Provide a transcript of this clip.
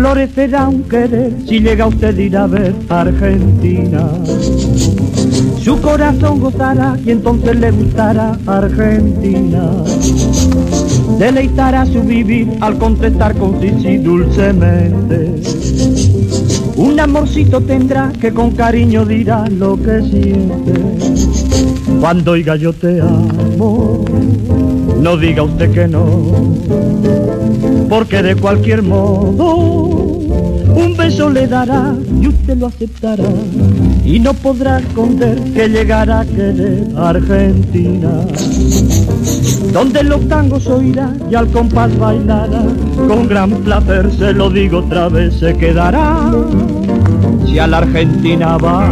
florecerá un querer si llega usted a ir a ver Argentina. Su corazón gozará y entonces le gustará Argentina. Deleitará su vivir al contestar con sí dulcemente. Un amorcito tendrá que con cariño dirá lo que siente. Cuando oiga yo te amo, no diga usted que no, porque de cualquier modo un beso le dará y usted lo aceptará y no podrá esconder que llegará a querer Argentina, donde los tangos oirá y al compás bailará. Con gran placer, se lo digo otra vez, se quedará si a la Argentina va.